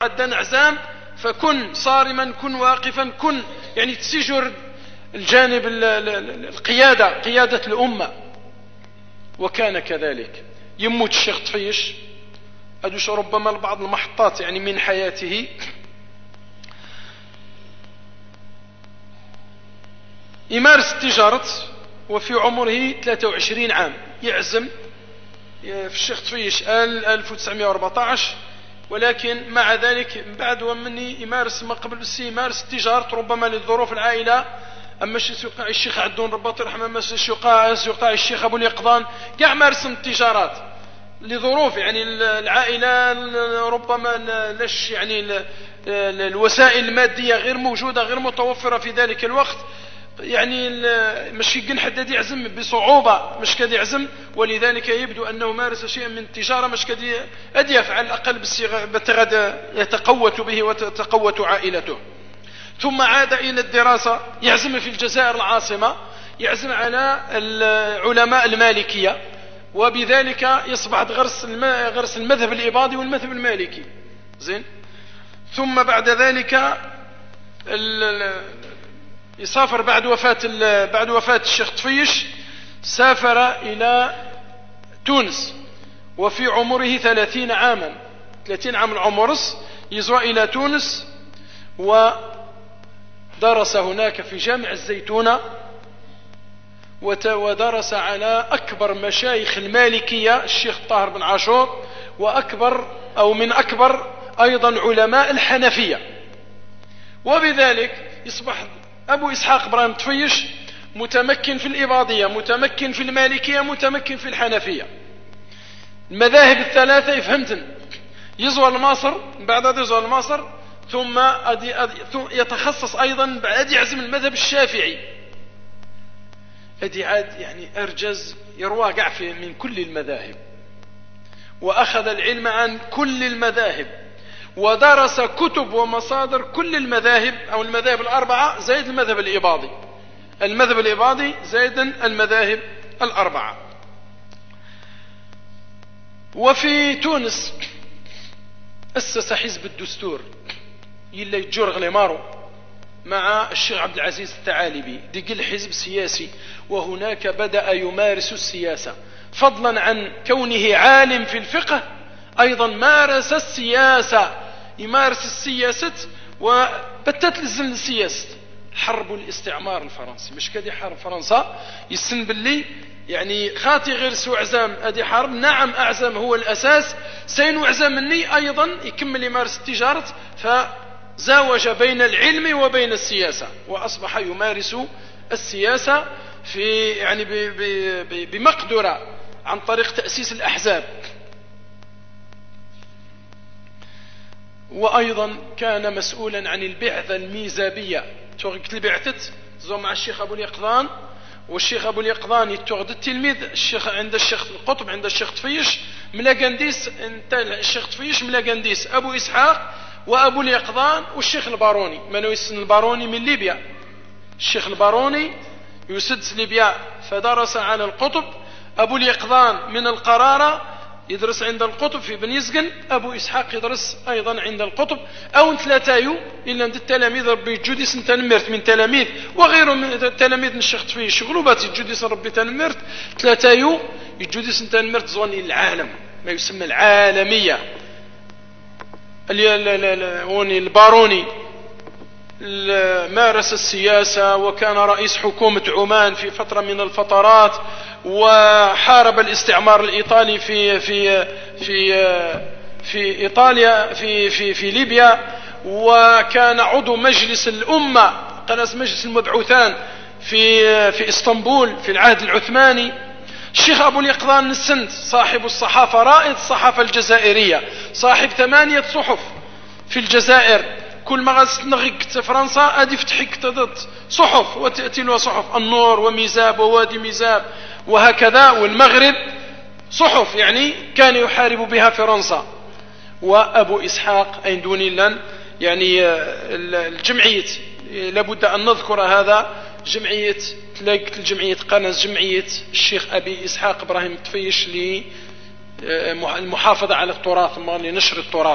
قد عزام فكن صارما، كن واقفا، كن يعني تسجر الجانب القيادة، قيادة الأمة. وكان كذلك. يموت الشيخ طفيش، أدوش ربما لبعض المحطات يعني من حياته. يمارس التجارة وفي عمره 23 عام يعزم في الشيخ طفيش 1914، ولكن مع ذلك بعد ومني يمارس ما قبل بس يمارس التجارة ربما لظروف العائلة. أما الشيخ عدون رباط يرحمه، أما الشيخ أبو اليقظان كاع مارس التجارات لظروف يعني العائلة، ربما لش يعني الوسائل المادية غير موجودة غير متوفرة في ذلك الوقت، يعني مش كان حدد يعزم بصعوبة، مش كاد يعزم، ولذلك يبدو أنه مارس شيئا من التجارة مش كاد يفعل الأقل بتغد يتقوت به وتتقوت عائلته. ثم عاد إلى الدراسة، يعزم في الجزائر العاصمة، يعزم على العلماء المالكية، وبذلك يصبح غرس المذهب الإباضي والمذهب المالكي. زين. ثم بعد ذلك يسافر بعد وفاة الشيخ طفيش، سافر إلى تونس وفي عمره 30 عاما، 30 عام العمرس، يزوى إلى تونس ودرس هناك في جامع الزيتونة، ودرس على أكبر مشايخ المالكية الشيخ طاهر بن عاشور، من أكبر أيضا علماء الحنفية. وبذلك يصبح أبو إسحاق إبراهيم طفيش متمكن في الإباضية، متمكن في المالكية، متمكن في الحنفية. المذاهب الثلاثة يفهمتن. يزوى لمصر، بعد يزوى لمصر ثم يتخصص أيضا بعد يعزم المذهب الشافعي. أدي عاد يعني أرجز يروى قع من كل المذاهب، وأخذ العلم عن كل المذاهب، ودرس كتب ومصادر كل المذاهب أو المذاهب الأربعة زائد المذهب الإباضي، المذهب الإباضي زائد المذاهب الأربعة. وفي تونس أسس حزب الدستور يلا يتجور غليمارو مع الشيخ عبد العزيز الثعالبي، ديقل حزب سياسي، وهناك بدأ يمارس السياسة. فضلا عن كونه عالم في الفقه أيضا مارس السياسة، يمارس السياسة وبتت لزم السياسة. حرب الاستعمار الفرنسي، مش كدي حرب فرنسا يسن باللي يعني خاطي غير سو عزام ادي حرب، نعم اعزام هو الاساس، سين عزام مني ايضا يكمل يمارس التجارة، فزاوج بين العلم وبين السياسة، واصبح يمارس السياسة في يعني بمقدرة عن طريق تأسيس الأحزاب. وأيضا كان مسؤولا عن البعثة الميزابية، توقت البعثة زو مع الشيخ أبو اليقظان، والشيخ أبو اليقظان يتوغد التلميذ الشيخ عند الشيخ القطب عند الشيخ طفيش ملاقنديس، انت الشيخ طفيش ملاقنديس أبو إسحاق وأبو اليقظان والشيخ الباروني. من يسن الباروني من ليبيا، الشيخ الباروني يسدس ليبيا فدرس على القطب. أبو اليقظان من القرارة يدرس عند القطب في بن يزقن، أبو إسحاق يدرس أيضا عند القطب، أو ثلاثايو إلا عند التلاميذ ربي جوديس تنمرت من تلاميذ وغيرهم من تلاميذ الشيخ في شغلوبات جوديس ربي تنمرت، ثلاثايو جوديس تنمرت زواني العالم ما يسمى العالمية. الباروني مارس السياسة وكان رئيس حكومة عمان في فترة من الفترات، وحارب الاستعمار الإيطالي في إيطاليا في ليبيا، وكان عضو مجلس الأمة قناة مجلس المبعوثان في إسطنبول في العهد العثماني. الشيخ أبو اليقظان السند صاحب الصحافة، رائد الصحافة الجزائرية، صاحب 8 صحف في الجزائر. كل ما غنغيك فرنسا ادي فتحك صحف وتأتي له صحف النور وميزاب ووادي ميزاب وهكذا، والمغرب صحف يعني كان يحارب بها فرنسا. وأبو إسحاق أين دوني لن يعني الجمعية لابد أن نذكر هذا، جمعية تلاقت الجمعية قناة جمعية الشيخ أبي إسحاق إبراهيم طفيش للمحافظة على التراث لنشر التراث،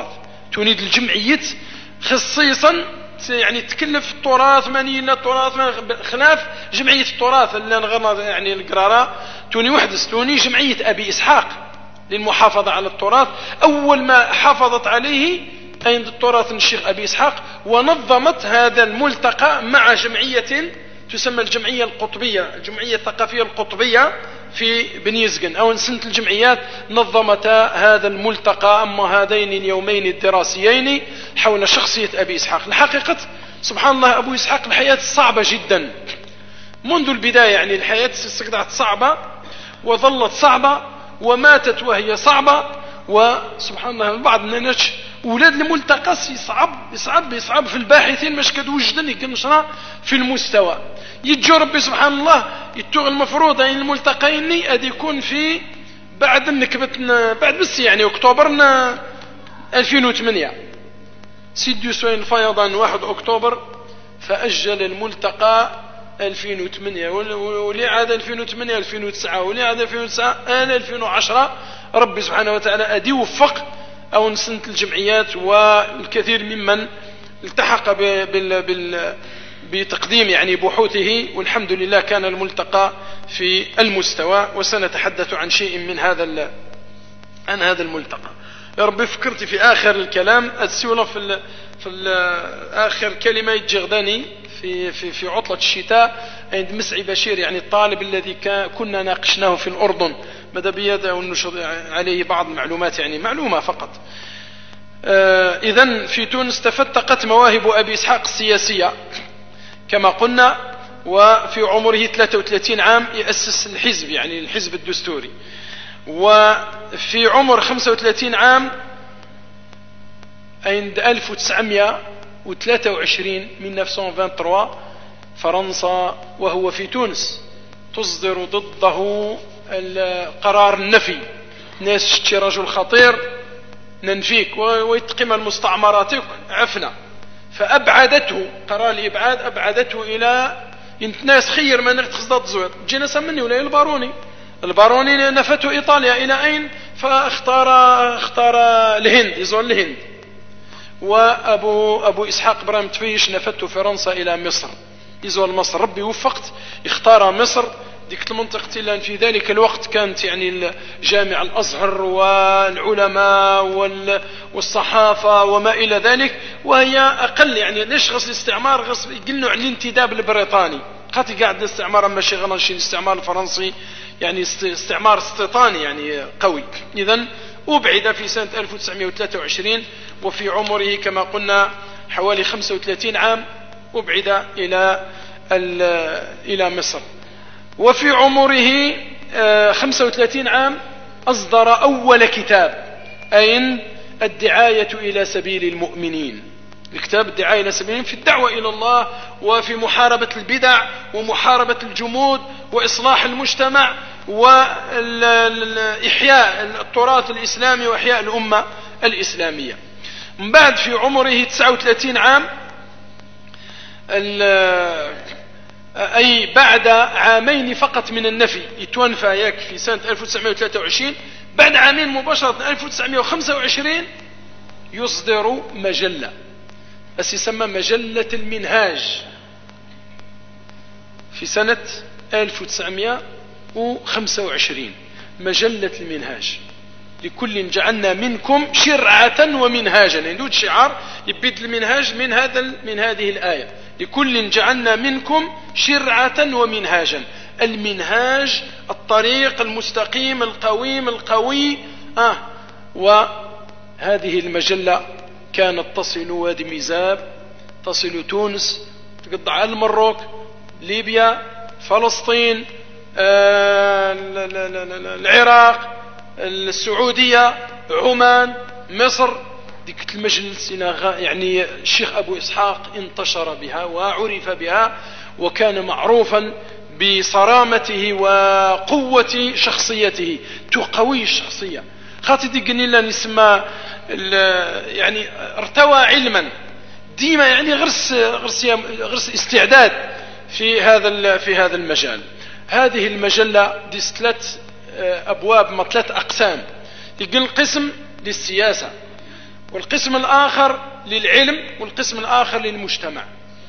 تريد الجمعية خصيصا يعني تكلف التراث منينا التراث خلاف جمعية التراث اللي نغرنا يعني القرارة توني وحدث توني جمعية أبي إسحاق للمحافظة على التراث. أول ما حافظت عليه عند التراث الشيخ أبي إسحاق، ونظمت هذا الملتقى مع جمعية تسمى الجمعية القطبية، الجمعية الثقافية القطبية في بنيزقن. أو سنة الجمعيات نظمتا هذا الملتقى أما هذين اليومين الدراسيين حول شخصية أبي إسحاق. الحقيقة سبحان الله أبو إسحاق الحياة صعبة جدا منذ البداية، يعني الحياة استقطعت صعبة وظلت صعبة وماتت وهي صعبة. وسبحان الله بعض الناس ولاد الملتقى يصعب في الباحثين مش كدوجدن يكنشرا في المستوى يتجو ربي سبحان الله يتوغ المفروض يعني الملتقين ادي يكون في بعد النكبة بعد بس يعني اكتوبر 2008 سيديو سوين الفيضان 1 اكتوبر فاجل الملتقى 2008 ولي عاد 2008 2009 ولي عاد 2009 آن 2010. ربي سبحانه وتعالى ادي وفق أو سنة الجمعيات والكثير ممن التحق بتقديم يعني بحوثه، والحمد لله كان الملتقى في المستوى. وسنتحدث عن شيء من عن هذا الملتقى. يا ربي فكرت في آخر الكلام السيولة في آخر كلمة يتجغداني في عطلة الشتاء عند مسعي بشير يعني الطالب الذي كنا ناقشناه في الأردن ماذا بيده ونشر عليه بعض المعلومات يعني معلومة فقط. إذن في تونس تفتقت مواهب أبي إسحاق السياسية كما قلنا، وفي عمره 33 عام يأسس الحزب يعني الحزب الدستوري، وفي عمر 35 عام عند 1923 1923 فرنسا وهو في تونس تصدر ضده القرار النفي. ناس شتي رجل خطير ننفيك ويتقم المستعمراتك عفنا، فأبعدته قرار الإبعاد أبعدته إلى ناس خير من اختصدت زوير جينا سمني ولا الباروني نفته إيطاليا إلى أين فاختار الهند يزول الهند. وأبو إسحاق إبراهيم تفيش نفته فرنسا إلى مصر يزول مصر. ربي وفقت اختار مصر ديك المنطقة لأن في ذلك الوقت كانت يعني الجامع الأزهر والعلماء والصحافة وما إلى ذلك، وهي أقل يعني ليش غص الاستعمار غص يقلنوا عن الانتداب البريطاني خاطي قاعد الاستعمار أما شيء غنشي الاستعمار الفرنسي يعني استعمار استيطاني يعني قوي. إذن أبعد في سنة 1923 وفي عمره كما قلنا حوالي 35 عام أبعد إلى مصر. وفي عمره 35 عام أصدر أول كتاب أين الدعاية إلى سبيل المؤمنين. الكتاب الدعاية إلى سبيل المؤمنين في الدعوة إلى الله وفي محاربة البدع ومحاربة الجمود وإصلاح المجتمع وإحياء التراث الإسلامي وإحياء الأمة الإسلامية. من بعد في عمره 39 عام أي بعد عامين فقط من النفي يتوفى ياك في سنة 1923 بعد عامين مباشرة 1925 يصدر مجلة يسمى مجلة المنهاج في سنة 1925 مجلة المنهاج. لكل جعلنا منكم شرعة ومنهاجا يدود شعار يبيد المنهاج من هذه الآية لكل جعلنا منكم شرعة ومنهاجا. المنهاج الطريق المستقيم القويم القوي وهذه المجلة كانت تصل وادي ميزاب تصل تونس تقطع المروك ليبيا فلسطين العراق السعودية عمان مصر. ديك المجلس يعني الشيخ أبو إسحاق انتشر بها وعرف بها وكان معروفا بصرامته وقوة شخصيته قوي الشخصية خاطر دي قلنا نسمى يعني ارتوى علما ديما يعني غرس استعداد في هذا المجال. هذه المجلة دي 3 أبواب 3 أقسام. يقول قسم للسياسة والقسم الآخر للعلم، والقسم الآخر للمجتمع.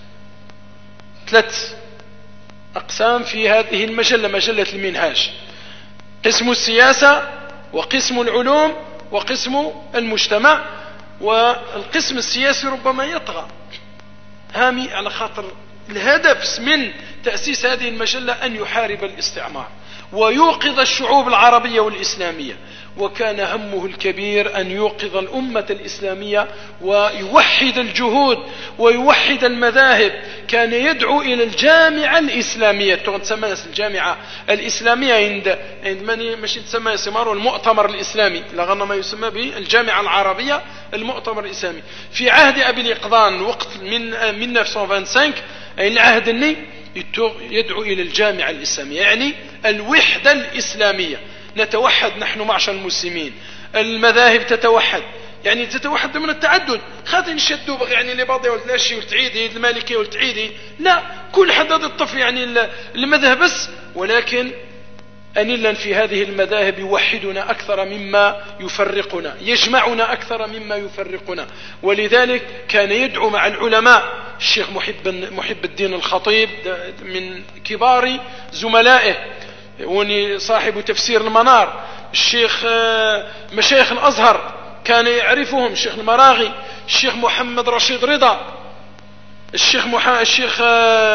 3 أقسام في هذه المجلة، مجلة المنهاج: قسم السياسة، وقسم العلوم، وقسم المجتمع. والقسم السياسي ربما يطغى هامي، على خاطر الهدف من تأسيس هذه المجلة أن يحارب الاستعمار ويوقظ الشعوب العربية والإسلامية، وكان همه الكبير أن يوقظ الأمة الإسلامية ويوحد الجهود ويوحد المذاهب. كان يدعو إلى الجامعة الإسلامية، تسمى الجامعة الإسلامية عند من مش تسمى يسمى المؤتمر الإسلامي، لغنا ما يسمى بالجامعة العربية، المؤتمر الإسلامي في عهد أبي الإقضان، وقت من 1925 أي العهد الني يدعو إلى الجامعة الإسلامية، يعني الوحدة الإسلامية. نتوحد نحن معشر المسلمين، المذاهب تتوحد، يعني تتوحد من التعدد، خاطر نشدوا يعني لبعض والتلاشي والتعيدي المالكي والتعيدي، لا، كل حدد الطفل يعني المذهب بس، ولكن أنلا في هذه المذاهب يوحدنا أكثر مما يفرقنا، يجمعنا أكثر مما يفرقنا. ولذلك كان يدعو مع العلماء، الشيخ محب الدين الخطيب من كبار زملائه، صاحب تفسير المنار، الشيخ مشايخ الأزهر كان يعرفهم، الشيخ المراغي، الشيخ محمد رشيد رضا، الشيخ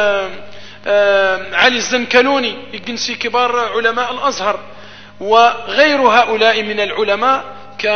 علي الزنكلوني، يجنسي كبار علماء الأزهر، وغير هؤلاء من العلماء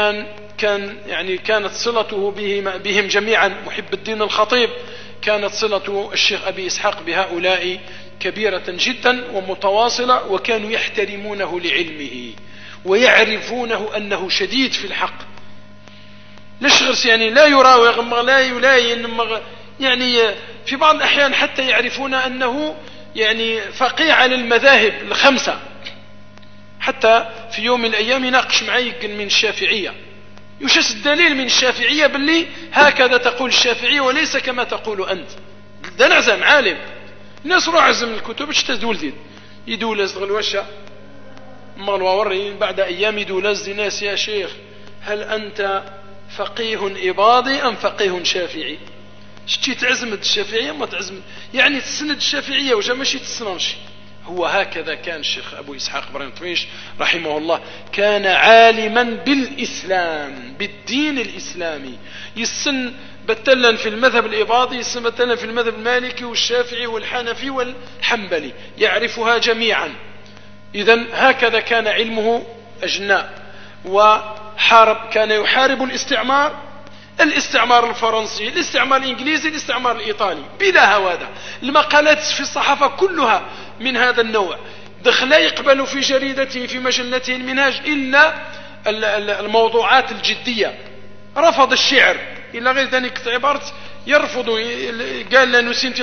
كانت صلته بهم جميعا. محب الدين الخطيب كانت صلة الشيخ أبي إسحاق بهؤلاء كبيرة جدا ومتواصلة، وكانوا يحترمونه لعلمه ويعرفونه أنه شديد في الحق، لشغرس يعني لا يراوغ لا يلاين، يعني في بعض الأحيان حتى يعرفون أنه يعني فقيه على المذاهب الخمسة. حتى في يوم من الأيام يناقش معي من الشافعية، يشس الدليل من الشافعية باللي هكذا تقول الشافعية وليس كما تقول أنت. ده نعزم عالم، الناس روح عزم الكتب تدول يدولز غلوشة مغلووري، بعد أيام يدولز ناس: يا شيخ هل أنت فقيه إباضي أم فقيه شافعي؟ شتي تعزمد الشافعية ما تعزمد، يعني تسند الشافعية وجا ماشي تسننش. هو هكذا كان الشيخ أبو إسحاق إبراهيم طويش رحمه الله، كان عالما بالإسلام، بالدين الإسلامي، يسن بتلا في المذهب الإباضي، يسن بتلا في المذهب المالكي والشافعي والحنفي والحنبلي، يعرفها جميعا. إذن هكذا كان علمه أجناء. كان يحارب الاستعمار الفرنسي، الاستعمار الإنجليزي، الاستعمار الإيطالي بلا هوادة. المقالات في الصحافة كلها من هذا النوع، لا يقبل في جريدته في مجلته المنهاج إلا الموضوعات الجدية. رفض الشعر إلا غير ذلك عبارة يرفض، قال لا نسيني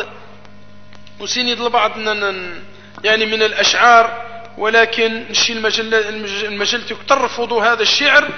بعض يعني من الأشعار، ولكن نشي المجلة ترفض هذا الشعر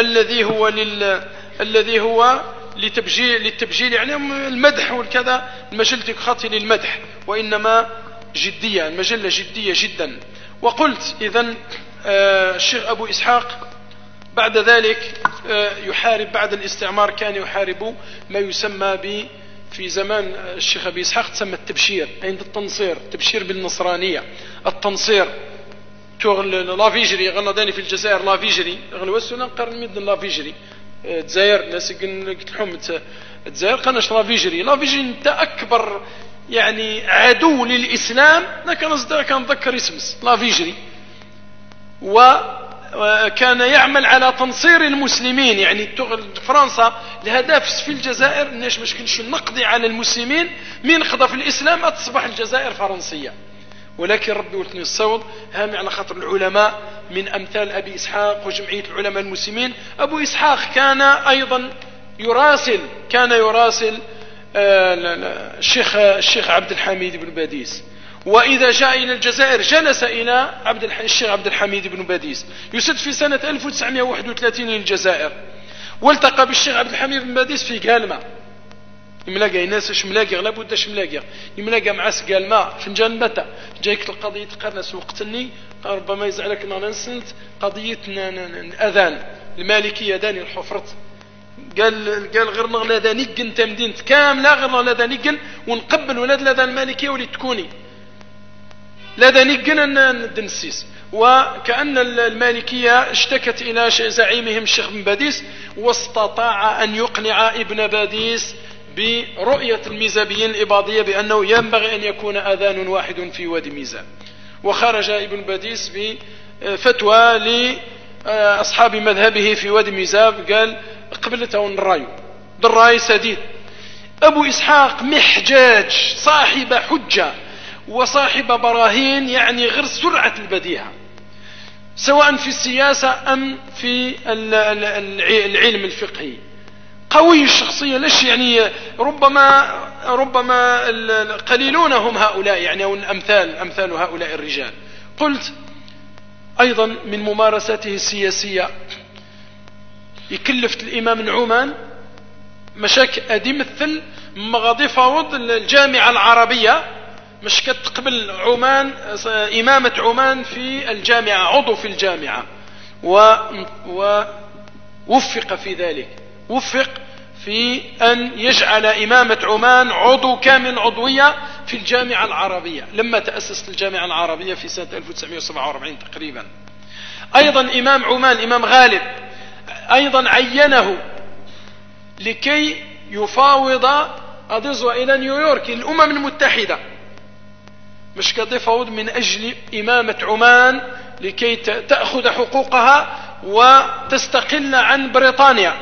الذي هو للتبجيل يعني المدح والكذا. المجلة خاطئة للمدح، وإنما جدية، المجلة جدية جدا. وقلت إذن الشيخ أبو إسحاق بعد ذلك يحارب، بعد الاستعمار كان يحارب ما يسمى في زمان الشيخ أبي إسحاق تسمى التبشير، عند التنصير، تبشير بالنصرانية، التنصير تغل لافيجري غنضاني في الجزائر، لافيجري غلوسنا قرن مدن لافيجري تزاير ناس قلتلهم تزاير قناش لافيجري انت أكبر يعني عدو للإسلام. كان ذكر اسمس لافيجري، وكان يعمل على تنصير المسلمين، يعني فرنسا الهدف في الجزائر ناش مش كنش نقضي على المسلمين من قضى في الإسلام تصبح الجزائر فرنسية. ولكن ربي قلتني الصوت هامي على خاطر العلماء من أمثال أبي إسحاق وجمعية العلماء المسلمين. أبو إسحاق كان أيضا يراسل الشيخ عبد الحميد بن باديس، وإذا جاء إلى الجزائر جلس إلى الشيخ عبد الحميد بن باديس. يسد في سنة 1931 للجزائر، والتقى بالشيخ عبد الحميد بن باديس في قالمة. يملاقى ناس شملاقي غلب ودا شملاقي يملاقى مع سقالما فنجان بتا جايك القضية تقرنس وقتني ربما يزعلك ان انا نسنت قضية الاذان المالكية داني الحفرت قال غير نغلا ذا نيقن تمدينت كاملة غير نغلا ذا نيقن ونقبل ولاد لدى المالكية ولي تكوني لدى نيقن الدنسيس. وكأن المالكية اشتكت إلى زعيمهم الشيخ بن باديس، واستطاع أن يقنع ابن باديس برؤية الميزابيين الإباضية بأنه ينبغي أن يكون أذان واحد في وادي ميزاب. وخرج ابن باديس بفتوى لأصحاب مذهبه في وادي ميزاب، قال قبلته الراي بالراي سديد. أبو إسحاق محجاج صاحب حجة وصاحب براهين، يعني غير سرعة البديهة سواء في السياسة أم في العلم الفقهي، قوي الشخصية. ليش يعني ربما قليلون هم هؤلاء يعني، أو أمثال هؤلاء الرجال. قلت أيضا من ممارساته السياسية يكلفت الإمام العمان مشاك أدي مثل مغاضي فاوض الجامعة العربية، مش كتقبل عمان إمامة عمان في الجامعة، عضو في الجامعة، ووفق في ذلك، وفق في أن يجعل إمامة عمان عضو كامل عضوية في الجامعة العربية لما تأسست الجامعة العربية في سنة 1947 تقريبا. أيضا إمام عمان إمام غالب أيضا عينه لكي يفاوض أدزوا إلى نيويورك الأمم المتحدة، مش كتفاوض من أجل إمامة عمان لكي تأخذ حقوقها وتستقل عن بريطانيا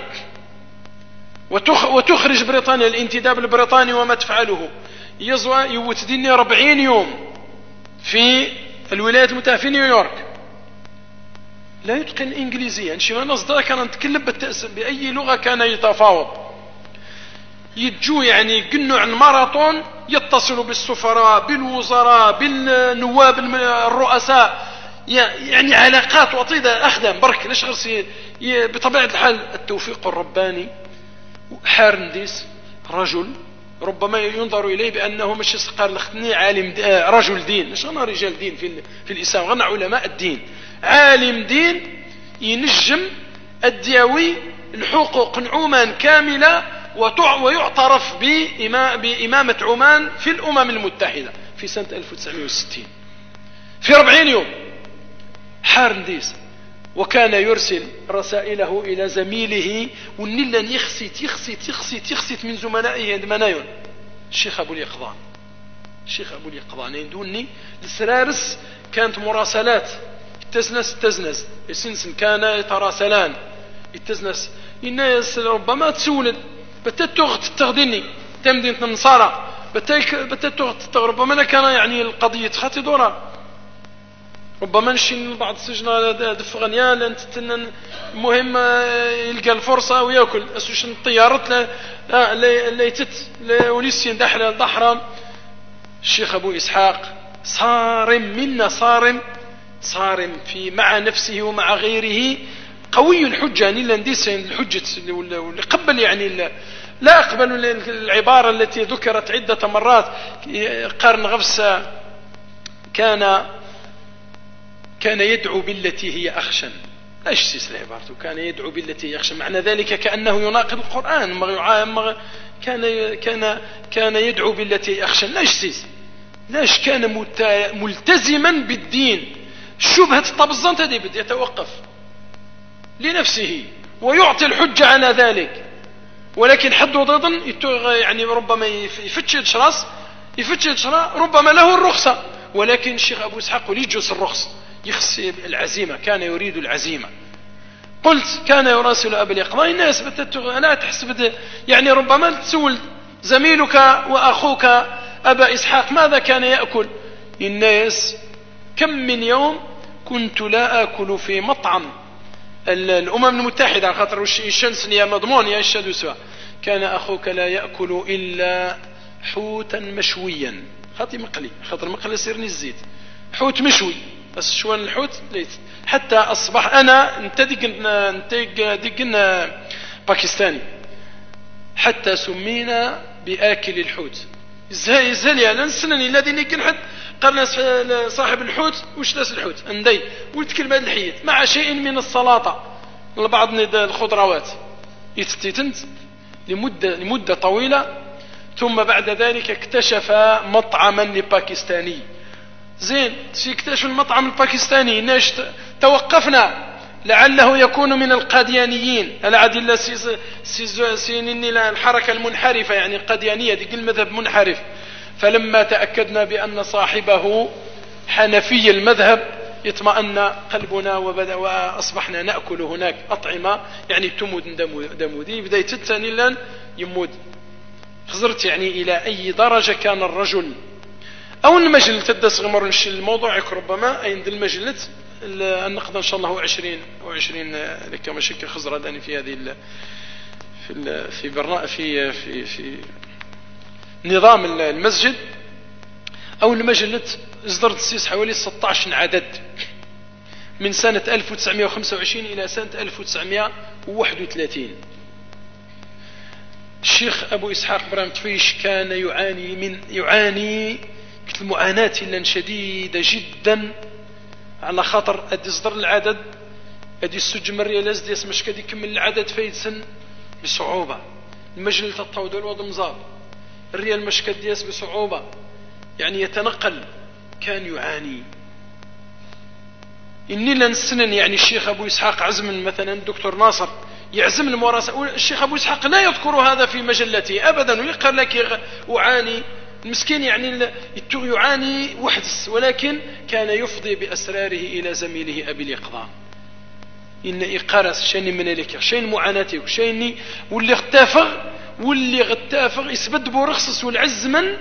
وتخرج بريطانيا الانتداب البريطاني وما تفعله. يزوى يوتديني 40 يوم في الولايات المتحدة في نيويورك، لا يتقن الإنجليزية. شما نصدر كان نتكلم بأي لغة كان يتفاوض. يجوا يعني يقنوا عن ماراثون، يتصلوا بالسفراء بالوزراء بالنواب الرؤساء، يعني علاقات وطيدة أخدم برك. ليش غير بطبيعة الحال التوفيق الرباني. حارنديس رجل ربما ينظر إليه بأنه مش قال لختني عالم رجل دين، مش غنى رجال دين في الإسلام، غنى علماء الدين، عالم دين ينجم الدياوي الحقوق عمان كاملة ويعترف بإمامة عمان في الأمم المتحدة في سنة 1960 في 40 يوم. حارنديس وكان يرسل رسائله إلى زميله ونلن يخسيت من زملائه المنايون الشيخ أبو اليقظان يدوني السرارس. كانت مراسلات تزنس السنسن كان يتراسلان التزنس الناس ربما تسولد بتتغت تغدني تمدين النصارى بتتغت ربما كان يعني القضية خاتي دورة، ربما نشين بعض السجن دفغنيا لان المهم يلقى الفرصة ويأكل أسوشن الطيارات ليتت وليسين دحرة ضحرة. الشيخ أبو إسحاق صارم في مع نفسه ومع غيره، قوي الحجة يعني لانديس الحجة اللي قبل يعني لا أقبل العبارة التي ذكرت عدة مرات. قرن غفصة كان يدعو بالتي هي أخشن. ايش سيس عبارته كان يدعو بالتي هي أخشن؟ معنى ذلك كأنه يناقض القرآن. كان يدعو بالتي هي أخشن. لاش كان ملتزما بالدين. شبهة الطبزان تدي بد يتوقف لنفسه ويعطي الحجة على ذلك، ولكن حد ضد يعني ربما يفتش شراء ربما له الرخصة، ولكن الشيخ أبو إسحاق يجوز الرخص يخسي العزيمة، كان يريد العزيمة. قلت كان يراسل أبا اليقظان. الناس لا تحسب يعني ربما تسول زميلك وأخوك أبا إسحاق ماذا كان يأكل. الناس كم من يوم كنت لا آكل في مطعم الأمم المتحدة خاطر الشمس يا مضمون يا الشدوسة. كان أخوك لا يأكل إلا حوتا مشويا خاطر مقلي سيرني الزيت حوت مشوي بس شوان الحوت ليت حتى أصبح أنا دقنا باكستاني حتى سمينا بآكل الحوت. زالي أنا نسنني الذي نيكن حد قال صاحب الحوت وش داس الحوت اندي ولت كلمة الحيت مع شيء من السلطة لبعض الخضروات يتستيتنت لمدة طويلة. ثم بعد ذلك اكتشف مطعما باكستاني. زين في اكتشف المطعم الباكستاني ناش توقفنا لعله يكون من القاديانيين العدل الحركة المنحرفة، يعني القاديانية دي المذهب منحرف. فلما تأكدنا بأن صاحبه حنفي المذهب اطمأن قلبنا وأصبحنا نأكل هناك أطعمة يعني تمود دمودي بداية الثاني لان يمود. خزرت يعني إلى أي درجة كان الرجل أو المجلة تدس غمر الموضوع ربما عند المجلة النقد إن شاء الله 20 لك مشكل خزرة الآن في هذه في نظام المسجد أو المجلة إصدرت السيس حوالي 16 عدد من سنة 1925 إلى سنة 1931. الشيخ أبو إسحاق إبراهيم طفيش كان يعاني معاناة شديدة جدا على خاطر أدي إصدر العدد أدي السجم الريالاز دي اسمش كدي يكمل العدد فيدسن بصعوبة. المجلة الطاود والوضع مزار الريال مش كديس بصعوبة يعني يتنقل كان يعاني. إني لنسنن يعني الشيخ أبو إسحاق عزم مثلا الدكتور ناصر يعزم المراسة. الشيخ أبو إسحاق لا يذكر هذا في مجلته أبدا ويقول لك أعاني المسكين يعني يعاني وحدس، ولكن كان يفضي بأسراره إلى زميله أبي اليقظان. إن إقارس شيني من لك شين معاناتي شيني واللي غتافغ يسبد بورخصص والعز من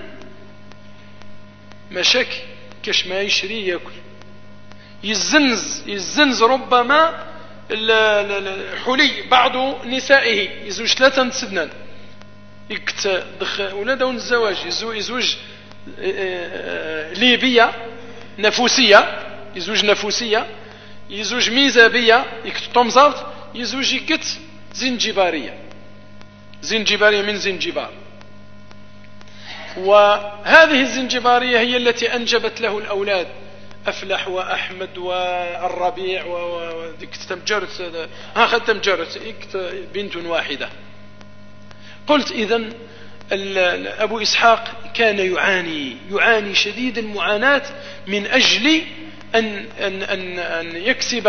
مشاك كش ما يشري ياكل يزنز ربما حلي بعض نسائه يزوج 3 سنان يكت ولادون الزواج يزوج ليبية نفوسية يزوج ميزابية يكت طمزات يزوج يكت زنجبارية من زنجبار. وهذه الزنجبارية هي التي أنجبت له الأولاد أفلح وأحمد والربيع وديك تمجرت بنت واحدة. قلت إذن أبو إسحاق كان يعاني شديد المعاناة من أجل أن يكسب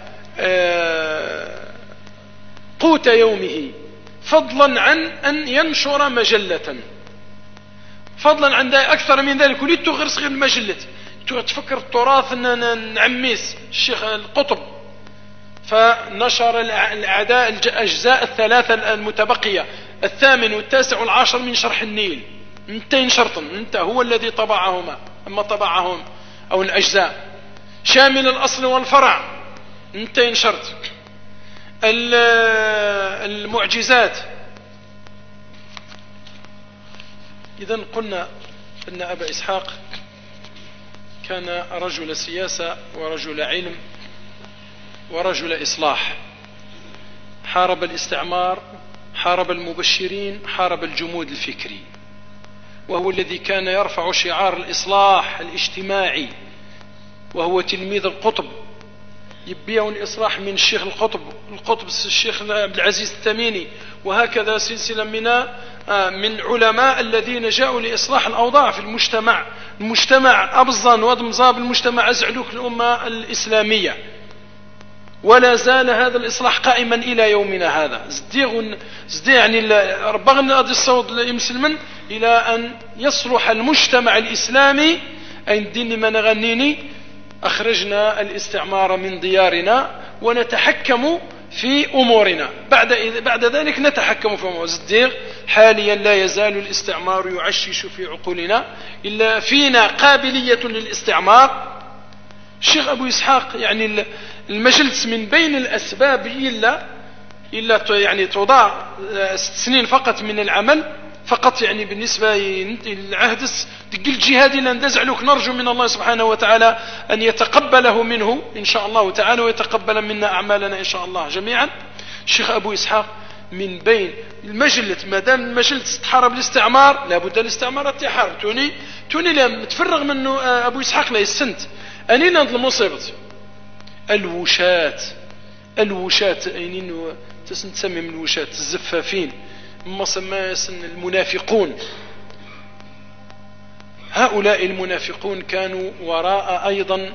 قوت يومه، فضلا عن أن ينشر مجلة، فضلا عن أكثر من ذلك. وليت غير صغير المجلة تفكر التراث نعميس الشيخ القطب، فنشر الأعداء الأجزاء 3 المتبقية 8 و9 و10 من شرح النيل. انتين شرطا انت هو الذي طبعهما أما طبعهم أو الأجزاء شامل الأصل والفرع انتين شرط. المعجزات. إذن قلنا أن أبا إسحاق كان رجل سياسة ورجل علم ورجل إصلاح. حارب الاستعمار، حارب المبشرين، حارب الجمود الفكري، وهو الذي كان يرفع شعار الإصلاح الاجتماعي، وهو تلميذ القطب. يبيعون الإصلاح من الشيخ القطب الشيخ عبد العزيز التميمي، وهكذا سلسلة من علماء الذين جاءوا لإصلاح الأوضاع في المجتمع أبظن وضمزاب المجتمع أزعلوك الأمة الإسلامية. ولا زال هذا الإصلاح قائما إلى يومنا هذا. زدي يعني ربغنا هذا الصوت المسلمين إلى أن يصلح المجتمع الإسلامي. أي الدين ما نغنيني أخرجنا الاستعمار من ديارنا ونتحكم في أمورنا، بعد ذلك نتحكم في أمور الزديق. حاليا لا يزال الاستعمار يعشش في عقولنا، إلا فينا قابلية للاستعمار. الشيخ أبو إسحاق يعني المجلس من بين الأسباب إلا يعني تضاع 6 سنين فقط من العمل فقط، يعني بالنسبة للعهد تقل الجهاد لندزع لك. نرجو من الله سبحانه وتعالى أن يتقبله منه إن شاء الله تعالى ويتقبل منا أعمالنا إن شاء الله جميعا. الشيخ أبو إسحاق من بين المجلة، ما دام المجلة تحارب الاستعمار لابد الاستعمار تحارب. توني لم تفرغ منه أبو إسحاق لا يسنت أنين المصيبة الوشات أنين تسمي من الوشاة الزفافين، ما سمى المنافقون. هؤلاء المنافقون كانوا وراء أيضا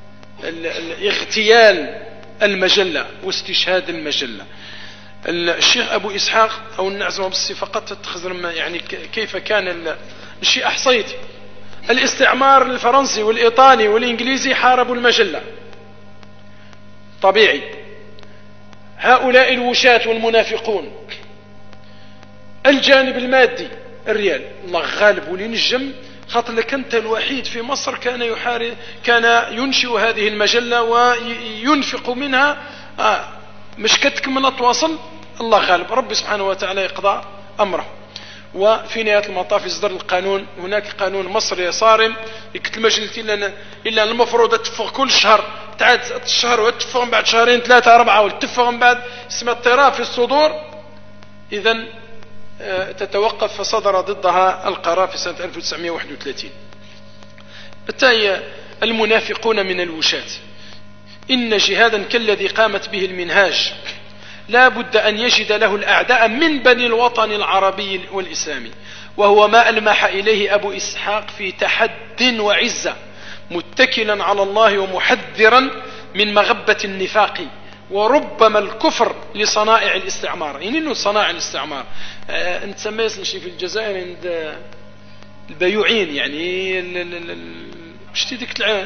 اغتيال المجلة واستشهاد المجلة. الشيخ أبو إسحاق أو النعزم بس فقط تخزر يعني كيف كان الشيء أحصيت. الاستعمار الفرنسي والإيطالي والإنجليزي حاربوا المجلة طبيعي. هؤلاء الوشاة والمنافقون الجانب المادي الريال الله غالب ولينجم، خاطر لك أنت الوحيد في مصر كان ينشئ هذه المجلة وينفق منها مش كتكمل تواصل. الله غالب، ربي سبحانه وتعالى يقضى أمره. وفي نهاية المطاف يصدر القانون، هناك قانون مصري صارم يكتب المجلة إلا المفروض تفق كل شهر، تعاد الشهر وتفق من بعد شهرين 3 4 وتفق من بعد، اسمها اضطراب في الصدور. إذن تتوقف، فصدر ضدها القرار في سنة 1931. بالتالي المنافقون من الوشاة. إن جهادا كالذي قامت به المنهاج لا بد أن يجد له الأعداء من بني الوطن العربي والإسلامي، وهو ما ألمح إليه أبو إسحاق في تحد وعزة، متكلا على الله ومحذرا من مغبة النفاق وربما الكفر لصنائع الاستعمار. يعني إنه صنائع الاستعمار أنت سميت شيء في الجزائر عند البيوعين، يعني مش ديك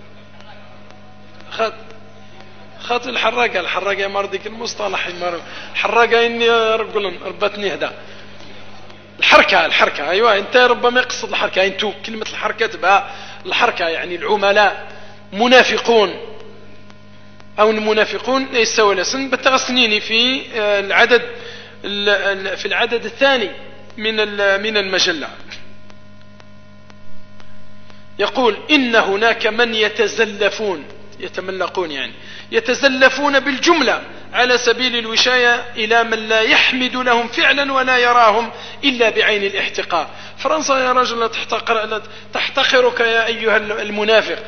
خاطر الحراقة مرضيك المصطلح الحراقة إني ربتني هذا الحركة أيوة. أنت ربما يقصد الحركة، أنتو كلمة الحركة تبقى الحركة، يعني العملاء منافقون أو المنافقون ليس ولا سن بتغسنيني في العدد الثاني من المجلة. يقول إن هناك من يتملقون يعني يتزلفون بالجملة على سبيل الوشاية إلى من لا يحمد لهم فعلا ولا يراهم إلا بعين الاحتقار. فرنسا يا رجل تحتقرك يا أيها المنافق،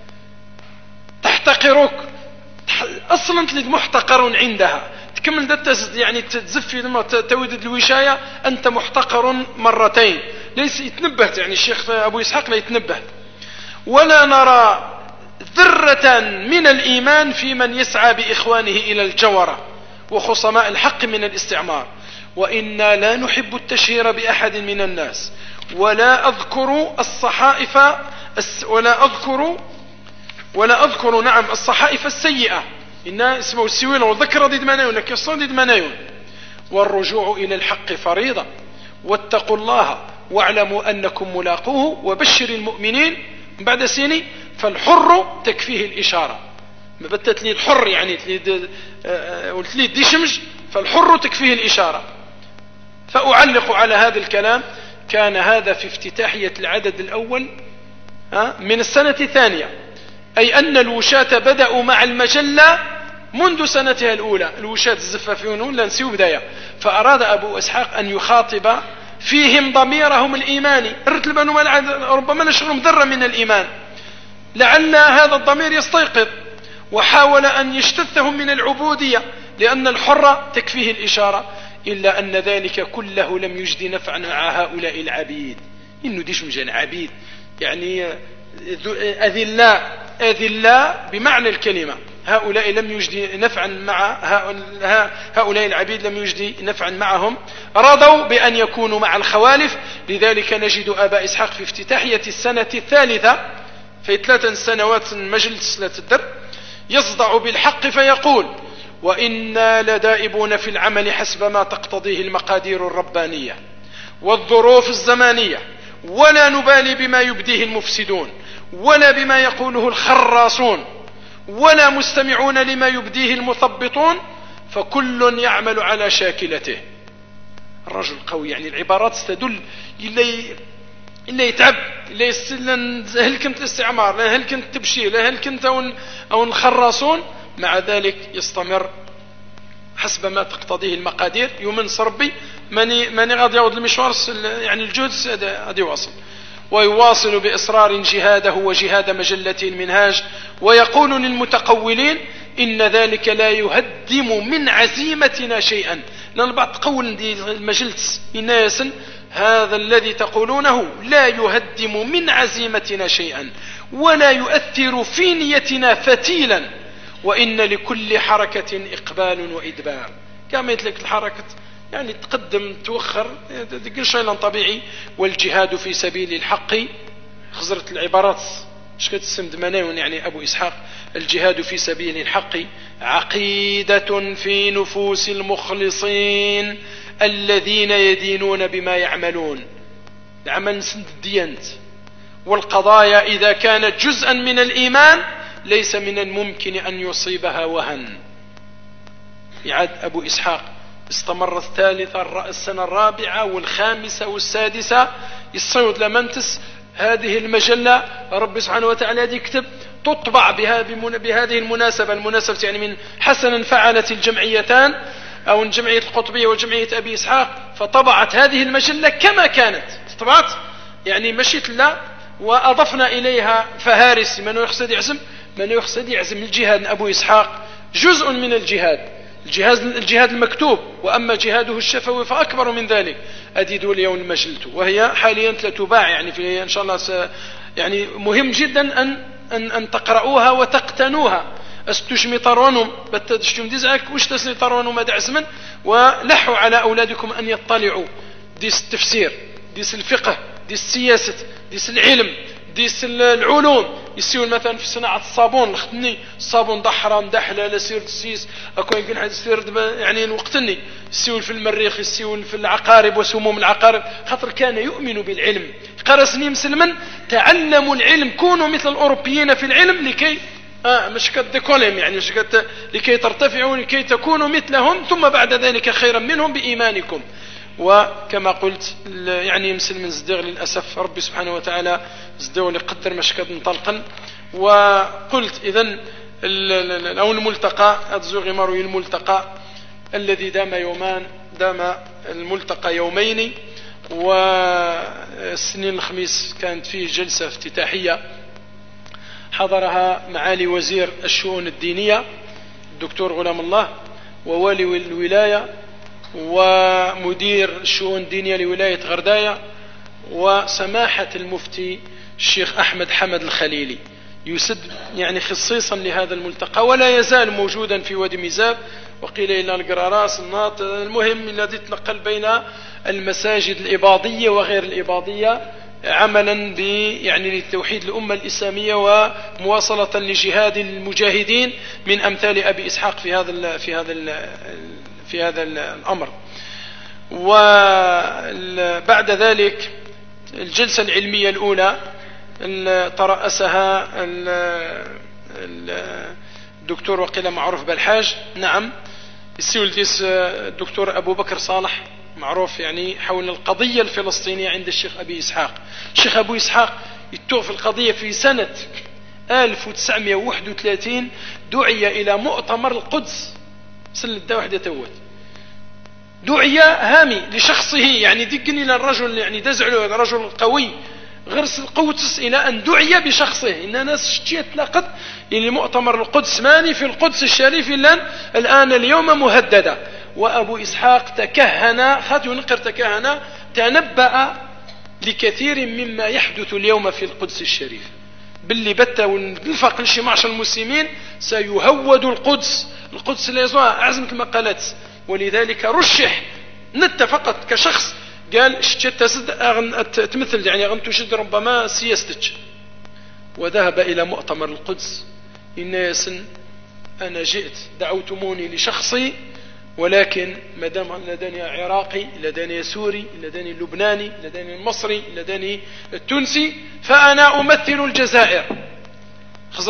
تحتقرك أصلا تلد محتقر عندها. تكمل يعني تزفي لما تودد الوشاية أنت محتقر مرتين. ليس يتنبه يعني الشيخ أبو إسحاق لا يتنبه. ولا نرى ذرة من الإيمان في من يسعى بإخوانه إلى الجورة وخصماء الحق من الاستعمار. وإنا لا نحب التشهير بأحد من الناس، ولا أذكر الصحائف الصحائف السيئة. إنها اسمه السويل وذكر ضد منايون كيصون ضد منايون. والرجوع إلى الحق فريضة، واتقوا الله واعلموا أنكم ملاقوه وبشر المؤمنين. بعد سيني فالحر تكفيه الإشارة، ما بدت لي الحر يعني قلت لي ديشمج، فالحر تكفيه الإشارة. فأعلق على هذا الكلام. كان هذا في افتتاحية العدد الأول من السنة الثانية، أي أن الوشاة بدأوا مع المجلة منذ سنتها الأولى. الوشاة الزفافيون لا نسيوا بداية. فأراد أبو إسحاق أن يخاطب فيهم ضميرهم الإيماني، ربما نشغلهم ذرة من الإيمان لعل هذا الضمير يستيقظ، وحاول أن يشتثهم من العبودية لأن الحرة تكفيه الإشارة. إلا أن ذلك كله لم يجد نفعا مع هؤلاء العبيد. إنه ديش مجال عبيد يعني أذلاء بمعنى الكلمة. هؤلاء لم يجد نفعا مع هؤلاء العبيد، لم يجد نفعا معهم، رضوا بأن يكونوا مع الخوالف. لذلك نجد أبا إسحاق في افتتاحية السنة الثالثة في 3 سنوات مجلس لا تدر يصدع بالحق فيقول: وإنا لدائبون في العمل حسب ما تقتضيه المقادير الربانية والظروف الزمانية، ولا نبالي بما يبديه المفسدون ولا بما يقوله الخراصون، ولا مستمعون لما يبديه المثبطون، فكل يعمل على شاكلته. الرجل قوي، يعني العبارات تدل إلا يتعب، هل كنت استعمار، هل كنت تبشير، هل كنت أو الخراصون. مع ذلك يستمر حسب ما تقتضيه المقادير. يومن صربي ماني غادي يعود المشوار، يعني الجهد غادي يواصل. ويواصل بإصرار جهاده وجهاد مجلة المنهاج، ويقول للمتقولين: إن ذلك لا يهدم من عزيمتنا شيئا. لأن بعض قول دي المجلس إناسا هذا الذي تقولونه لا يهدم من عزيمتنا شيئا ولا يؤثر في نيتنا فتيلا، وإن لكل حركة إقبال وإدبار. كما يتلك الحركة يعني تقدم توخر كل شيء طبيعي. والجهاد في سبيل الحق، خزرت العبارات شكت السمد مناون يعني أبو إسحاق، الجهاد في سبيل الحق عقيدة في نفوس المخلصين الذين يدينون بما يعملون. العمل سند الديانت، والقضايا إذا كانت جزءا من الإيمان ليس من الممكن أن يصيبها وهن. يعد أبو إسحاق استمر الثالثة السنة الرابعة والخامسة والسادسة يصيد لمنتس هذه المجلة. رب سبحانه وتعالى يكتب تطبع بهذه المناسبة يعني من حسنا فعلت الجمعيتان أو الجمعية القطبية وجمعية أبي إسحاق، فطبعت هذه المجلة كما كانت طبعت يعني مشيت لا، وأضفنا إليها فهارس من يقصد يعزم الجهاد. أبو إسحاق جزء من الجهاد المكتوب، وأما جهاده الشفوي فأكبر من ذلك. أديدوا اليوم المجلة وهي حاليا تباع يعني في إن شاء الله يعني مهم جدا أن تقرؤوها وتقتنوها. استشمي طرونهم بتشتم ديزعك وش تسلي طرونهم ما دعسمن، ولحوا على أولادكم أن يطلعوا ديس التفسير، ديس الفقه، ديس السياسة، ديس العلم، ديس العلوم. يسيون مثلا في صناعة الصابون لختني الصابون ضحرام دحلة لسير السيس أكو يمكن حد يصير يعني الوقتني يسيون في المريخ، يسيون في العقارب وسموم العقارب، خاطر كان يؤمن بالعلم. قرسني مسلما تعلموا العلم، كونوا مثل الأوروبيين في العلم لكي مش كدكولهم يعني مش لكي ترتفعوا لكي تكونوا مثلهم، ثم بعد ذلك خيرا منهم بإيمانكم. وكما قلت يعني مسلم زدغ للأسف ربي سبحانه وتعالى زدغ لقدر مشكد مطلقا. وقلت إذن أو الملتقى أتزوغي مروي الملتقى الذي دام يومان، دام الملتقى يومين، والسنين الخميس كانت فيه جلسة افتتاحية حضرها معالي وزير الشؤون الدينية الدكتور غلام الله، ووالي الولاية، ومدير الشؤون الدينية لولاية غرداية، وسماحة المفتي الشيخ أحمد حمد الخليلي. يسد يعني خصيصا لهذا الملتقى، ولا يزال موجودا في وادي ميزاب وقيل إلى القراراس الناط، المهم الذي يتنقل بين المساجد الإباضية وغير الإباضية عملا يعني لتوحيد الأمة الإسلامية ومواصلة لجهاد المجاهدين من أمثال أبي إسحاق في هذا الأمر. وبعد ذلك الجلسة العلمية الأولى ترأسها الدكتور وقيل معروف بالحاج، نعم السيولديس الدكتور أبو بكر صالح معروف يعني حول القضية الفلسطينية عند الشيخ أبي إسحاق. الشيخ أبو إسحاق يتوفى القضية في سنة 1931 دعي إلى مؤتمر القدس سنة واحدة توت، دعي هامي لشخصه يعني دقني للرجل يعني دزعله رجل قوي غرس القوتس إلى أن دعي بشخصه. إن ناس شتيت لقد يعني مؤتمر القدس ماني في القدس الشريف الآن اليوم مهددة. وأبو إسحاق تكهن خاتو نقر تكهن تنبأ لكثير مما يحدث اليوم في القدس الشريف، باللي بتا ونلفق لشي معشر المسلمين سيهود القدس لا يزوى أعزمة المقالات. ولذلك رشح نت فقط كشخص قال تمثل يعني أغن تشد ربما سياستك، وذهب إلى مؤتمر القدس. الناس أنا جئت دعوتموني لشخصي، ولكن مدام لدني عراقي، لدني سوري، لدني لبناني، لدني المصري، لدني التونسي، فأنا أمثل الجزائر. خزر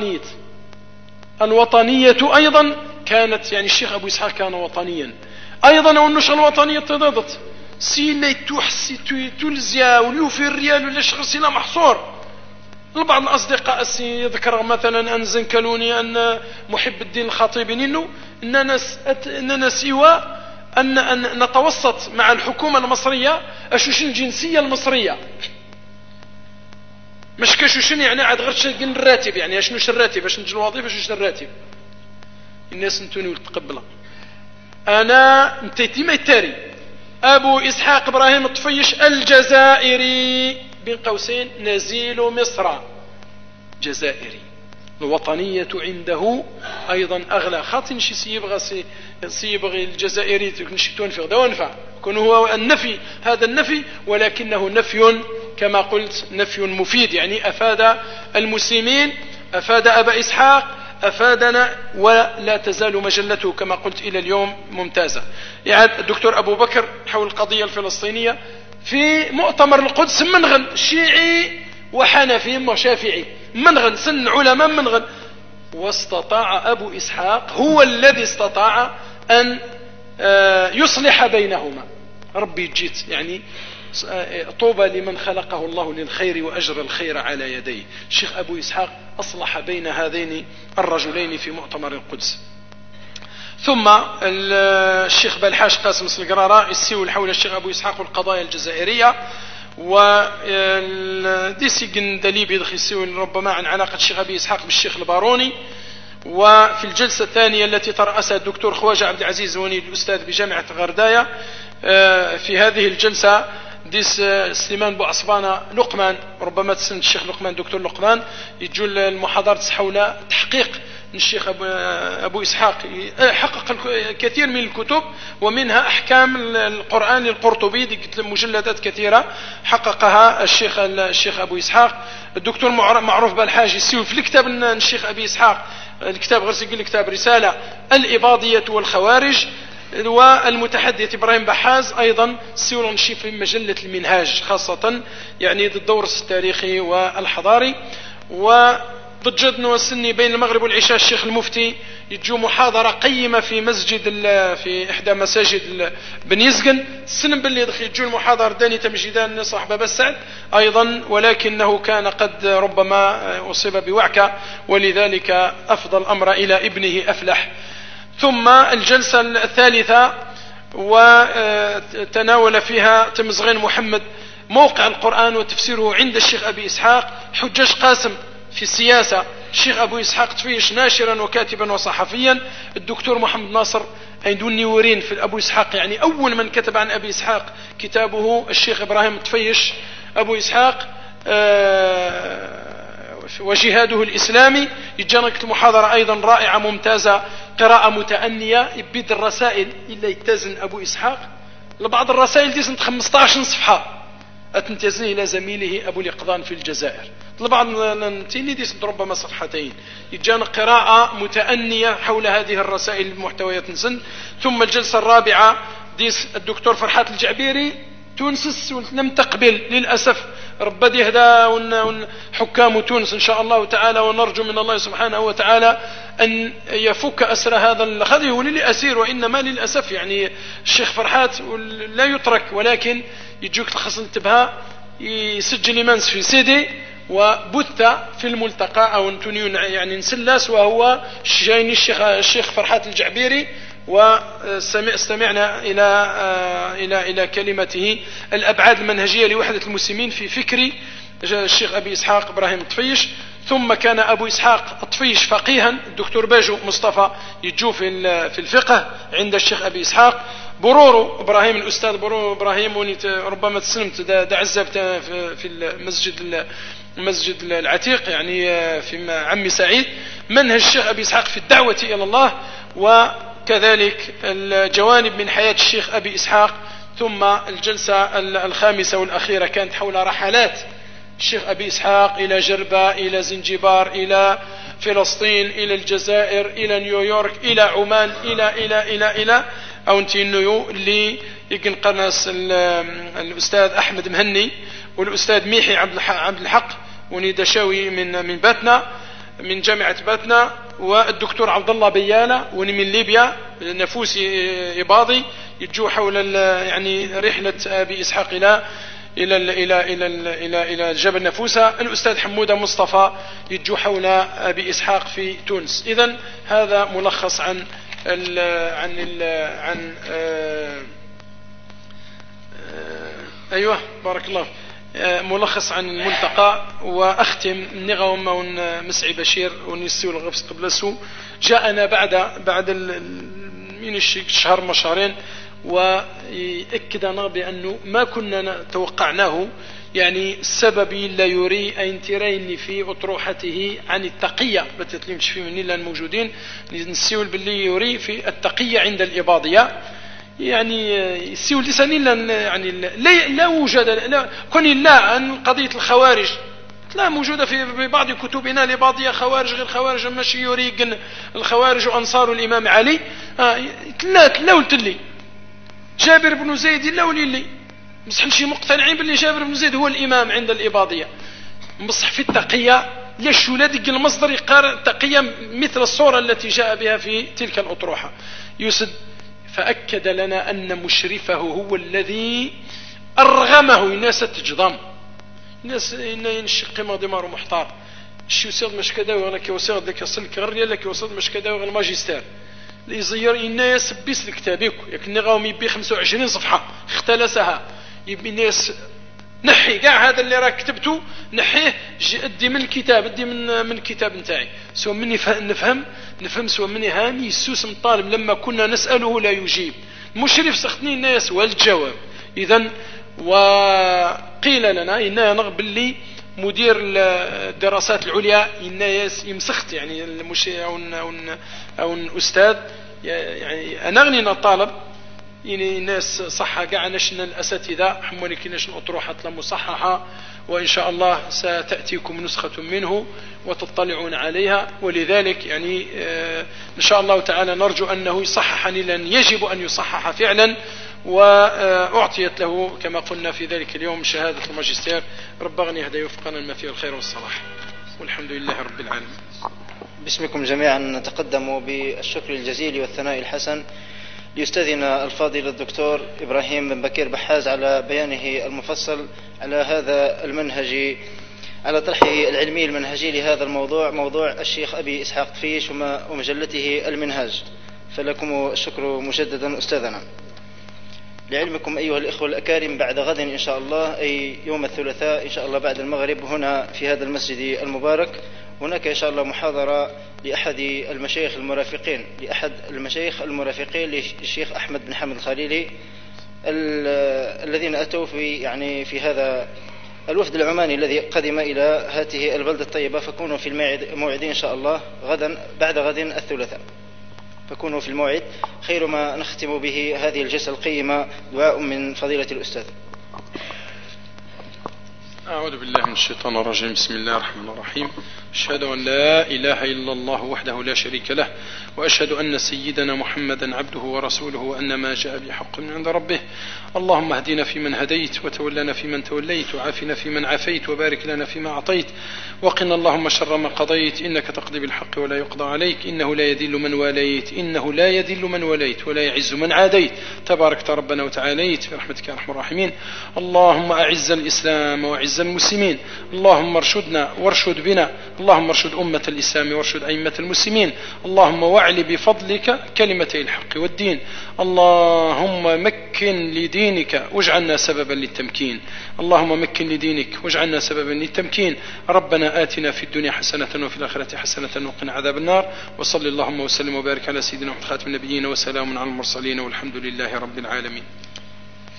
الوطنية أيضا كانت يعني الشيخ أبو إسحاق كان وطنيا أيضا، والنشر الوطنية تضادت سيلي تحسي تلزيا وليوفي الريال ولا شخص لا محصور. البعض الأصدقاء يذكر مثلا أن زنكلوني أن محب الدين الخطيب أننا سوى أن نتوسط مع الحكومة المصرية أشوشن الجنسية المصرية مش كشوشن يعني عاد غير شن الراتب يعني أشنوش الراتب أشنوش الوظيفة أشنوش الراتب الناس نتوني وتقبله. أنا نتيتي ما يتاري أبو إسحاق إبراهيم الطفيش الجزائري بين قوسين نزيل مصر جزائري. الوطنية عنده أيضا أغلى خاطر نشي سيبغي الجزائري نشي تنفق دونفع كون هو النفي هذا النفي، ولكنه نفي كما قلت نفي مفيد، يعني أفاد المسلمين، أفاد أبا إسحاق، أفادنا، ولا تزال مجلته كما قلت إلى اليوم ممتازة. يعني الدكتور أبو بكر حول القضية الفلسطينية في مؤتمر القدس منغن شيعي وحنفي وشافعي، منغن سن علماء منغن، واستطاع أبو إسحاق هو الذي استطاع أن يصلح بينهما. ربي جيت يعني طوبى لمن خلقه الله للخير وأجر الخير على يديه. الشيخ أبو إسحاق أصلح بين هذين الرجلين في مؤتمر القدس. ثم الشيخ بلحاش قاسم القرارة يسيول حول الشيخ أبو إسحاق والقضايا الجزائرية، وديسيقن دليب يدخل يسيول ربما عن علاقة الشيخ أبي إسحاق بالشيخ الباروني. وفي الجلسة الثانية التي ترأسها الدكتور خواجة عبد العزيز وني الأستاذ بجامعة غرداية، في هذه الجلسة ديس سليمان بو عصبانة لقمان، ربما تسند الشيخ لقمان دكتور لقمان، يجول المحاضرة حول تحقيق الشيخ أبو إسحاق، حقق كثير من الكتب ومنها أحكام القرآن للقرطبي، مجلدات كثيرة حققها الشيخ أبو إسحاق. الدكتور معروف بالحاج يسيو في الكتاب الشيخ أبي إسحاق، الكتاب غير سيقول الكتاب رسالة الإباضية والخوارج، والمتحدث إبراهيم بحاز أيضا سيولون نشي في مجلة المنهاج، خاصة يعني الدور التاريخي والحضاري. وضجد نوسني بين المغرب والعشاء الشيخ المفتي يجو محاضرة قيمة في مسجد في إحدى مساجد بن يزقن، السنة باللي يجو المحاضرة داني تمجيدان صاحب بابا السعد أيضا، ولكنه كان قد ربما أصيب بوعكة، ولذلك أفضل الأمر إلى ابنه أفلح. ثم الجلسة الثالثة وتناول فيها تمزغين محمد موقع القرآن وتفسيره عند الشيخ أبي إسحاق، حجاج قاسم في السياسة، الشيخ أبو إسحاق طفيش ناشرا وكاتبا وصحفيا، الدكتور محمد ناصر أيدون نورين في أبو إسحاق، يعني أول من كتب عن أبي إسحاق كتابه الشيخ إبراهيم طفيش أبو إسحاق وجهاده الإسلامي. يجانك محاضرة أيضا رائعة ممتازة، قراءة متأنية، يبيد الرسائل إلا يتزن أبو إسحاق، لبعض الرسائل دي سنت 15 صفحة أتنتزن إلى زميله أبو اليقظان في الجزائر، لبعض ننتيني دي سنت ربما صفحتين. يجانا قراءة متأنية حول هذه الرسائل المحتويات نسن. ثم الجلسة الرابعة ديس الدكتور فرحات الجعبيري تونس لم تقبل للأسف، ربدي يهدى حكام تونس إن شاء الله تعالى، ونرجو من الله سبحانه وتعالى أن يفك أسر هذا الخذي وللي أسير، وإنما للأسف يعني الشيخ فرحات لا يترك، ولكن يجوك الخص انتباه يسجل إيمانس في سيدي وبث في الملتقى أو انتونيون يعني نسلاس، وهو جايني الشيخ فرحات الجعبيري، واستمعنا إلى كلمته الأبعاد المنهجية لوحدة المسلمين في فكر الشيخ أبي إسحاق إبراهيم الطفيش. ثم كان أبو إسحاق الطفيش فقيها، الدكتور باجو مصطفى يجو في الفقه عند الشيخ أبي إسحاق. برورو إبراهيم الأستاذ برورو إبراهيم ربما تسلمت دعزة في المسجد العتيق يعني في عمي سعيد، منهج الشيخ أبي إسحاق في الدعوة إلى الله، وكذلك الجوانب من حياة الشيخ أبي إسحاق. ثم الجلسة الخامسة والأخيرة كانت حول رحلات الشيخ أبي إسحاق إلى جربة، إلى زنجبار، إلى فلسطين، إلى الجزائر، إلى نيويورك، إلى عمان، إلى أو نيو اللي يمكن قناص الأستاذ أحمد مهني والأستاذ ميحي عبد الحق وندشاوي من باتنا، من جامعة باتنا، والدكتور عبد الله بيالة من ليبيا نفوسي إباضي، يجوا حول يعني رحلة أبي إسحاق إلى جبل نفوسة. الأستاذ حمودة مصطفى يجوا حول أبي إسحاق في تونس. إذن هذا ملخص عن أيوة بارك الله. ملخص عن الملتقى وأختم نغاوم مسعي بشير ونسيو الغفص قبل سو جاءنا بعد من الشهر مشهرين ويأكدنا بأنه ما كنا توقعناه، يعني السبب لا يري أن ترين في أطروحته عن التقية بتتلمش في مني لأن موجودين نسيول باللي يري في التقية عند الإباضية، يعني السيول لساني يعني لا وجد لا كوني لا أن قضية الخوارج لا موجودة في بعض كتبنا لبعضها خوارج غير خوارج ماشي يريق الخوارج وأنصار الإمام علي لا قلت لي جابر بن زيد لا ولي بصح شي مقتنعين باللي جابر بن زيد هو الإمام عند الإباضية، بصح في التقية ليش ولادك المصدر يقارن التقية مثل الصورة التي جاء بها في تلك الأطروحة يسد، فأكد لنا أن مشرفه هو الذي أرغمه الناس تجضم الناس ينشق ماضي مارو محتار شي وصل مش كذا ولا كي وصل ذاك السلك غير لك وصل مش كذا ولا الماجستير اللي يزير الناس بيس الكتابك يكن غاوم يبي 25 صفحة اختلسها يبي الناس نحي كاع هذا اللي راك كتبته نحيه ادي من الكتاب ادي من الكتاب نتاعي سواء مني نفهم سواء مني هاني السوس من طالب لما كنا نسأله لا يجيب مشرف سختني الناس والجواب إذن وقيل لنا إننا نغب اللي مدير الدراسات العليا الناس يمسخت يعني أو الأستاذ يعني أنا أغنينا الطالب يعني الناس صحة قاع نشنا الأساتذة حموني كي نشنا أطروحة مصححة وإن شاء الله ستأتيكم نسخة منه وتطلعون عليها، ولذلك يعني إن شاء الله تعالى نرجو أنه يصححني لأن يجب أن يصحح فعلا، وأعطيت له كما قلنا في ذلك اليوم شهادة الماجستير. رب أغني هدى يوفقنا ما فيه الخير والصلاح والحمد لله رب العالمين. باسمكم جميعا نتقدم بالشكر الجزيل والثناء الحسن لأستاذنا الفاضل الدكتور إبراهيم بن بكير بحاز على بيانه المفصل على هذا المنهج، على طرحه العلمي المنهجي لهذا الموضوع، موضوع الشيخ أبي إسحاق طفيش ومجلته المنهاج، فلكم الشكر مجددا أستاذنا. لعلمكم أيها الإخوة الأكارم بعد غد إن شاء الله أي يوم الثلاثاء إن شاء الله بعد المغرب هنا في هذا المسجد المبارك هناك إن شاء الله محاضرة لأحد المشايخ المرافقين للشيخ أحمد بن حمد الخليلي الذين أتوا في هذا الوفد العماني الذي قدم إلى هذه البلدة الطيبة، فكونوا في الموعد إن شاء الله غدا بعد غد الثلاثاء، فكونوا في الموعد. خير ما نختم به هذه الجلسة القيمة دعاء من فضيلة الأستاذ. أعوذ بالله من الشيطان الرجيم. بسم الله الرحمن الرحيم. أشهد أن لا إله إلا الله وحده لا شريك له، وأشهد أن سيدنا محمدا عبده ورسوله، وأن ما جاء بحق من عند ربه. اللهم اهدنا فيمن هديت، وتولنا فيمن توليت، وعافنا فيمن عافيت، وبارك لنا فيما أعطيت، وقنا اللهم شر ما قضيت، إنك تقضي بالحق ولا يقضى عليك، إنه لا يذل من واليت ولا يعز من عاديت، تباركت ربنا وتعاليت برحمتك يا أرحم الراحمين. اللهم أعز الإسلام وأعز المسلمين، اللهم ارشدنا وارشد بنا، اللهم ارشد أمة الإسلام وارشد أئمة المسلمين، اللهم واعل بفضلك كلمتي الحق والدين، اللهم مكن لدينك واجعلنا سببا للتمكين، اللهم مكن لدينك واجعلنا سببا للتمكين. ربنا آتنا في الدنيا حسنة وفي الآخرة حسنة وقنا عذاب النار، وصل اللهم وسلم وبارك على سيدنا محمد خاتم النبيين، وسلام على المرسلين، والحمد لله رب العالمين.